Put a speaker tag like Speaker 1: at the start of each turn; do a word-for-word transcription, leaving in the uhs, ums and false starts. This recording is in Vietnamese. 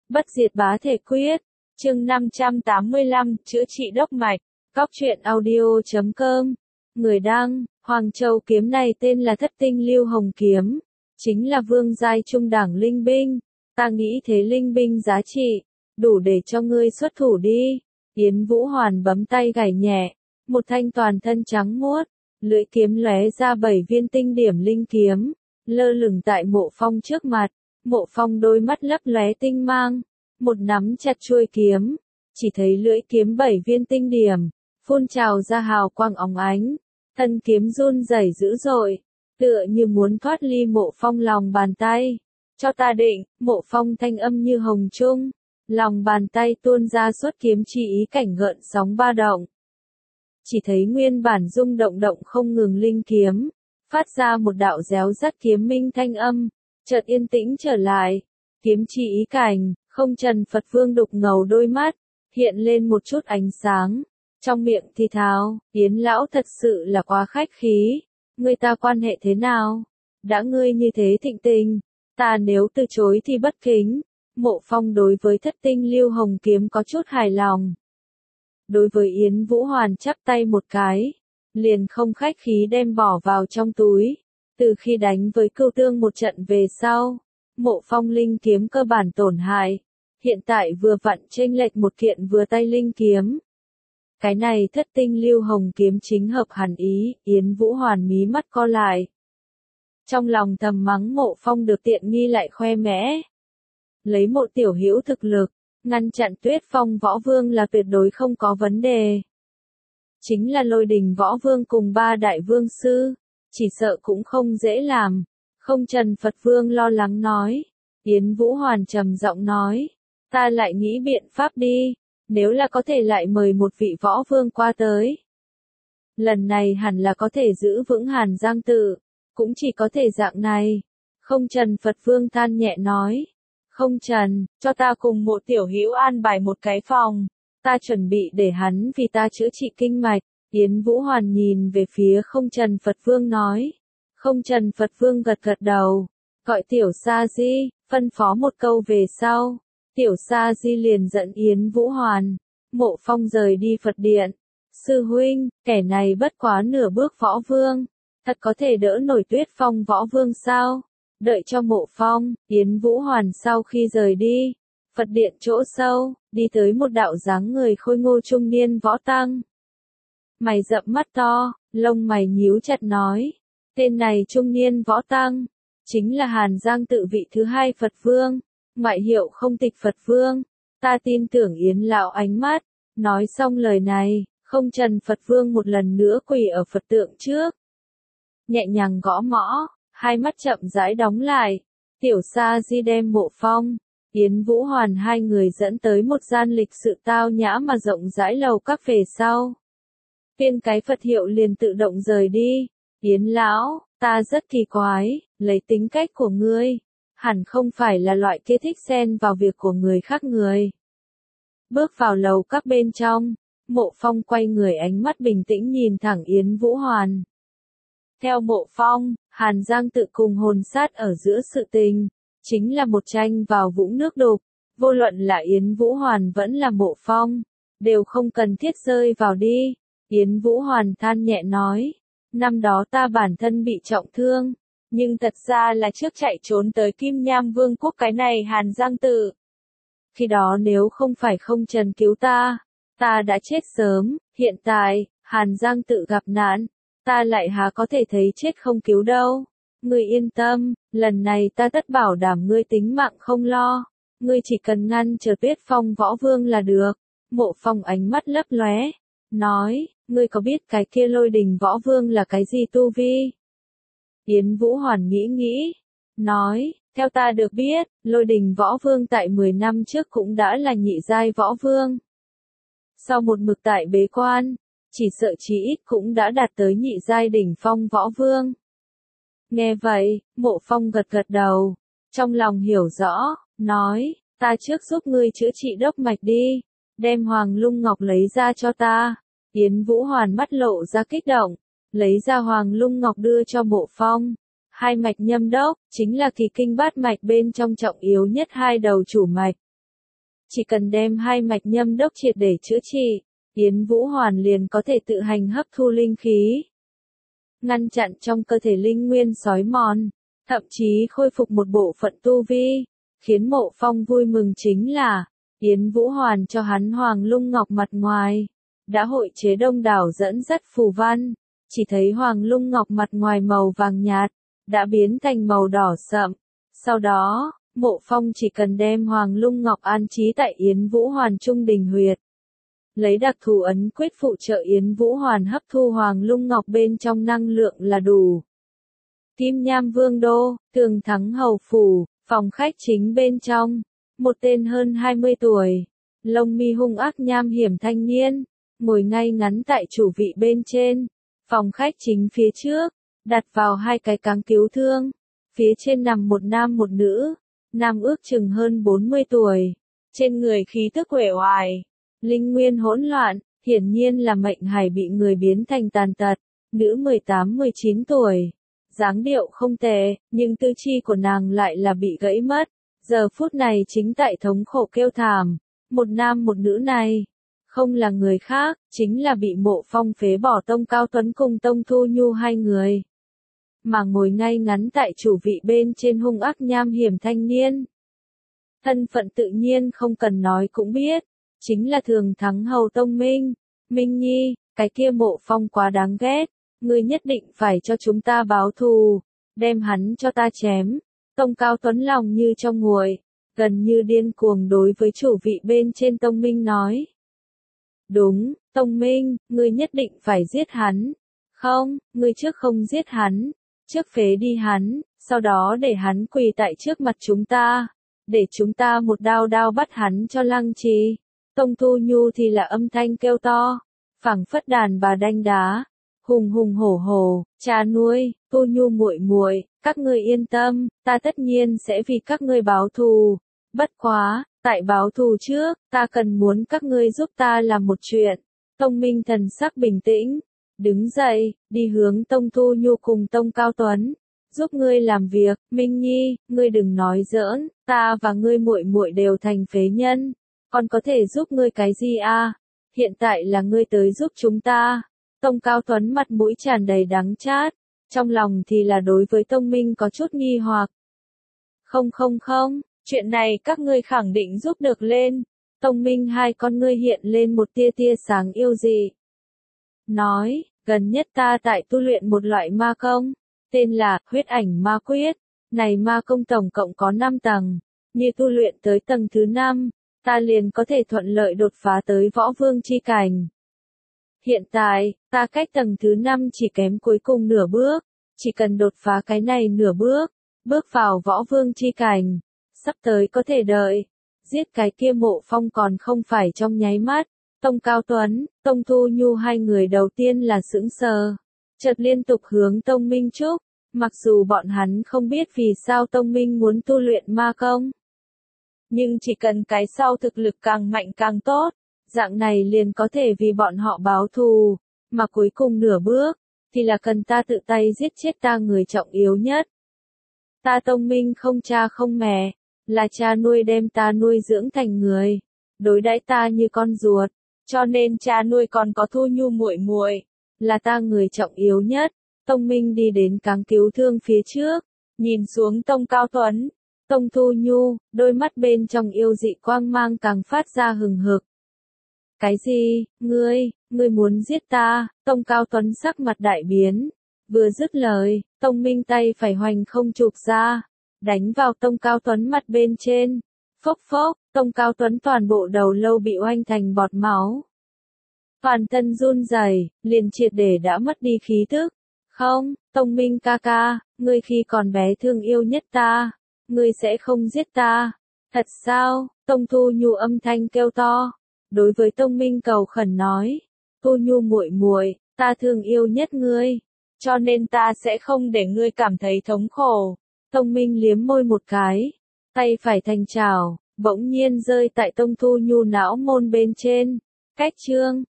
Speaker 1: Bất diệt bá thể quyết, chương năm trăm tám mươi lăm, chữa trị đốc mạch, cóc truyện audio chấm com, người đăng, Hoàng Châu kiếm này tên là Thất Tinh Lưu Hồng kiếm, chính là vương giai trung đẳng linh binh, ta nghĩ thế linh binh giá trị, đủ để cho ngươi xuất thủ đi. Yến Vũ Hoàn bấm tay gảy nhẹ, một thanh toàn thân trắng muốt, lưỡi kiếm lóe ra bảy viên tinh điểm linh kiếm, lơ lửng tại Mộ Phong trước mặt. Mộ Phong đôi mắt lấp lóe tinh mang, một nắm chặt chuôi kiếm, chỉ thấy lưỡi kiếm bảy viên tinh điểm, phun trào ra hào quang óng ánh, thân kiếm run rẩy dữ dội, tựa như muốn thoát ly Mộ Phong lòng bàn tay. Cho ta định, Mộ Phong thanh âm như hồng trung, lòng bàn tay tuôn ra xuất kiếm chi ý cảnh gợn sóng ba động. Chỉ thấy nguyên bản rung động động không ngừng linh kiếm, phát ra một đạo réo rắt kiếm minh thanh âm. Chợt yên tĩnh trở lại, kiếm chi ý cảnh, không trần Phật Vương đục ngầu đôi mắt, hiện lên một chút ánh sáng, trong miệng thì thào, Yến lão thật sự là quá khách khí, người ta quan hệ thế nào? Đã ngươi như thế thịnh tình, ta nếu từ chối thì bất kính. Mộ Phong đối với Thất Tinh Lưu Hồng kiếm có chút hài lòng. Đối với Yến Vũ Hoàn chắp tay một cái, liền không khách khí đem bỏ vào trong túi. Từ khi đánh với Cửu Tương một trận về sau, Mộ Phong linh kiếm cơ bản tổn hại, hiện tại vừa vặn chênh lệch một kiện vừa tay linh kiếm. Cái này Thất Tinh Lưu Hồng kiếm chính hợp hẳn ý, Yến Vũ Hoàn mí mắt co lại. Trong lòng thầm mắng Mộ Phong được tiện nghi lại khoe mẽ. Lấy một tiểu hữu thực lực, ngăn chặn Tuyết Phong Võ Vương là tuyệt đối không có vấn đề. Chính là Lôi Đình Võ Vương cùng ba đại vương sư, chỉ sợ cũng không dễ làm. Không trần Phật Vương lo lắng nói. Yến Vũ Hoàn trầm giọng nói, ta lại nghĩ biện pháp đi, nếu là có thể lại mời một vị võ vương qua tới. Lần này hẳn là có thể giữ vững Hàn Giang Tự, cũng chỉ có thể dạng này. Không trần Phật Vương than nhẹ nói, không trần, cho ta cùng một tiểu hữu an bài một cái phòng, ta chuẩn bị để hắn vì ta chữa trị kinh mạch. Yến Vũ Hoàn nhìn về phía không trần Phật Vương nói. Không trần Phật Vương gật gật đầu, gọi tiểu Sa Di, phân phó một câu về sau. Tiểu Sa Di liền dẫn Yến Vũ Hoàn, Mộ Phong rời đi Phật điện. Sư huynh, kẻ này bất quá nửa bước võ vương, thật có thể đỡ nổi Tuyết Phong Võ Vương sao? Đợi cho Mộ Phong, Yến Vũ Hoàn sau khi rời đi, Phật điện chỗ sâu, đi tới một đạo dáng người khôi ngô trung niên võ tăng. Mày rậm mắt to, lông mày nhíu chặt nói, tên này trung niên võ tăng, chính là Hàn Giang Tự vị thứ hai Phật Vương, ngoại hiệu không tịch Phật Vương, ta tin tưởng Yến lão ánh mắt. Nói xong lời này, không trần Phật Vương một lần nữa quỳ ở Phật tượng trước. Nhẹ nhàng gõ mõ, hai mắt chậm rãi đóng lại, tiểu Sa Di đem Mộ Phong, Yến Vũ Hoàn hai người dẫn tới một gian lịch sự tao nhã mà rộng rãi lầu các về sau. Viên cái Phật hiệu liền tự động rời đi. Yến lão, ta rất kỳ quái, lấy tính cách của ngươi, hẳn không phải là loại kia thích xen vào việc của người khác người. Bước vào lầu các bên trong, Mộ Phong quay người ánh mắt bình tĩnh nhìn thẳng Yến Vũ Hoàn. Theo Mộ Phong, Hàn Giang Tự cùng hồn sát ở giữa sự tình, chính là một tranh vào vũng nước đục, vô luận là Yến Vũ Hoàn vẫn là Mộ Phong, đều không cần thiết rơi vào đi. Yến Vũ Hoàn than nhẹ nói, năm đó ta bản thân bị trọng thương, nhưng thật ra là trước chạy trốn tới Kim Nham Vương quốc cái này Hàn Giang Tự. Khi đó nếu không phải không trần cứu ta, ta đã chết sớm, hiện tại, Hàn Giang Tự gặp nạn, ta lại há có thể thấy chết không cứu đâu. Ngươi yên tâm, lần này ta tất bảo đảm ngươi tính mạng không lo, ngươi chỉ cần ngăn chờ Tuyết Phong Võ Vương là được. Mộ Phong ánh mắt lấp lóe, nói, ngươi có biết cái kia Lôi Đình Võ Vương là cái gì tu vi? Yến Vũ Hoàn nghĩ nghĩ, nói, theo ta được biết, Lôi Đình Võ Vương tại mười năm trước cũng đã là nhị giai võ vương. Sau một mực tại bế quan, chỉ sợ chí ít cũng đã đạt tới nhị giai đỉnh phong võ vương. Nghe vậy, Mộ Phong gật gật đầu, trong lòng hiểu rõ, nói, ta trước giúp ngươi chữa trị đốc mạch đi, đem Hoàng Lung Ngọc lấy ra cho ta. Yến Vũ Hoàn mắt lộ ra kích động, lấy ra Hoàng Lung Ngọc đưa cho Mộ Phong. Hai mạch nhâm đốc, chính là kỳ kinh bát mạch bên trong trọng yếu nhất hai đầu chủ mạch. chỉ cần đem hai mạch nhâm đốc triệt để chữa trị, Yến Vũ Hoàn liền có thể tự hành hấp thu linh khí, ngăn chặn trong cơ thể linh nguyên sói mòn, thậm chí khôi phục một bộ phận tu vi. Khiến Mộ Phong vui mừng chính là, Yến Vũ Hoàn cho hắn Hoàng Lung Ngọc mặt ngoài, đã hội chế đông đảo dẫn dắt phù văn, chỉ thấy Hoàng Lung Ngọc mặt ngoài màu vàng nhạt, đã biến thành màu đỏ sậm. Sau đó, Mộ Phong chỉ cần đem Hoàng Lung Ngọc an trí tại Yến Vũ Hoàn trung đình huyệt, lấy đặc thù ấn quyết phụ trợ Yến Vũ Hoàn hấp thu Hoàng Lung Ngọc bên trong năng lượng là đủ. Kim Nham Vương Đô, Tường Thắng Hầu Phủ, phòng khách chính bên trong, một tên hơn hai mươi tuổi, lông mi hung ác nham hiểm thanh niên, ngồi ngay ngắn tại chủ vị bên trên, phòng khách chính phía trước, đặt vào hai cái cáng cứu thương, phía trên nằm một nam một nữ, nam ước chừng hơn bốn mươi tuổi, trên người khí tức uể oải, linh nguyên hỗn loạn, hiển nhiên là mệnh hải bị người biến thành tàn tật, nữ mười tám mười chín tuổi. Dáng điệu không tệ, nhưng tư chi của nàng lại là bị gãy mất, giờ phút này chính tại thống khổ kêu thảm, một nam một nữ này, không là người khác, chính là bị Mộ Phong phế bỏ Tông Cao Tuấn cùng Tông Thu Nhu hai người. Mà ngồi ngay ngắn tại chủ vị bên trên hung ác nham hiểm thanh niên. Thân phận tự nhiên không cần nói cũng biết, chính là Thường Thắng Hầu Tông Minh, Minh Nhi, cái kia Mộ Phong quá đáng ghét. Ngươi nhất định phải cho chúng ta báo thù, đem hắn cho ta chém. Tông Cao Tuấn lòng như trong nguội, gần như điên cuồng đối với chủ vị bên trên Tông Minh nói. Đúng, Tông Minh, ngươi nhất định phải giết hắn. Không, ngươi trước không giết hắn, trước phế đi hắn, sau đó để hắn quỳ tại trước mặt chúng ta, để chúng ta một đao đao bắt hắn cho lăng trì. Tông Thu Nhu thì là âm thanh kêu to, phảng phất đàn bà đanh đá. Hùng hùng hổ hổ, cha nuôi, Tu Nhu muội muội, các ngươi yên tâm, ta tất nhiên sẽ vì các ngươi báo thù. Bất quá, tại báo thù trước, ta cần muốn các ngươi giúp ta làm một chuyện. Tông Minh thần sắc bình tĩnh, đứng dậy, đi hướng Tông Thu Nhu cùng Tông Cao Tuấn, giúp ngươi làm việc. Minh Nhi, ngươi đừng nói giỡn, ta và ngươi muội muội đều thành phế nhân, còn có thể giúp ngươi cái gì a? Hiện tại là ngươi tới giúp chúng ta. Tông Cao Tuấn mặt mũi tràn đầy đắng chát, trong lòng thì là đối với Tông Minh có chút nghi hoặc. Không không không, chuyện này các ngươi khẳng định giúp được lên. Tông Minh hai con ngươi hiện lên một tia tia sáng yêu dị. Nói, gần nhất ta tại tu luyện một loại ma công, tên là huyết ảnh ma quyết. Này ma công tổng cộng có năm tầng, như tu luyện tới tầng thứ năm, ta liền có thể thuận lợi đột phá tới võ vương chi cảnh. Hiện tại, ta cách tầng thứ năm chỉ kém cuối cùng nửa bước, chỉ cần đột phá cái này nửa bước, bước vào võ vương chi cảnh, sắp tới có thể đợi, giết cái kia Mộ Phong còn không phải trong nháy mắt. Tông Cao Tuấn, Tông Thu Nhu hai người đầu tiên là sững sờ, chợt liên tục hướng Tông Minh chúc, mặc dù bọn hắn không biết vì sao Tông Minh muốn tu luyện ma công. Nhưng chỉ cần cái sau thực lực càng mạnh càng tốt, dạng này liền có thể vì bọn họ báo thù, mà cuối cùng nửa bước, thì là cần ta tự tay giết chết ta người trọng yếu nhất. Ta Tông Minh không cha không mẹ, là cha nuôi đem ta nuôi dưỡng thành người, đối đãi ta như con ruột, cho nên cha nuôi còn có Thu Nhu muội muội, là ta người trọng yếu nhất. Tông Minh đi đến cáng cứu thương phía trước, nhìn xuống Tông Cao Tuấn, Tông Thu Nhu, đôi mắt bên trong yêu dị quang mang càng phát ra hừng hực. Cái gì, ngươi, ngươi muốn giết ta? Tông Cao Tuấn sắc mặt đại biến, vừa dứt lời, Tông Minh tay phải hoành không chụp ra, đánh vào Tông Cao Tuấn mặt bên trên. Phốc phốc, Tông Cao Tuấn toàn bộ đầu lâu bị oanh thành bọt máu. Toàn thân run rẩy, liền triệt để đã mất đi khí tức. Không, Tông Minh ca ca, ngươi khi còn bé thương yêu nhất ta, ngươi sẽ không giết ta. Thật sao? Tông Thu Nhu âm thanh kêu to, đối với Tông Minh cầu khẩn nói, Thu Nhu muội muội, ta thương yêu nhất ngươi, cho nên ta sẽ không để ngươi cảm thấy thống khổ. Tông Minh liếm môi một cái, tay phải thành chảo, bỗng nhiên rơi tại Tông Thu Nhu não môn bên trên. Cách chương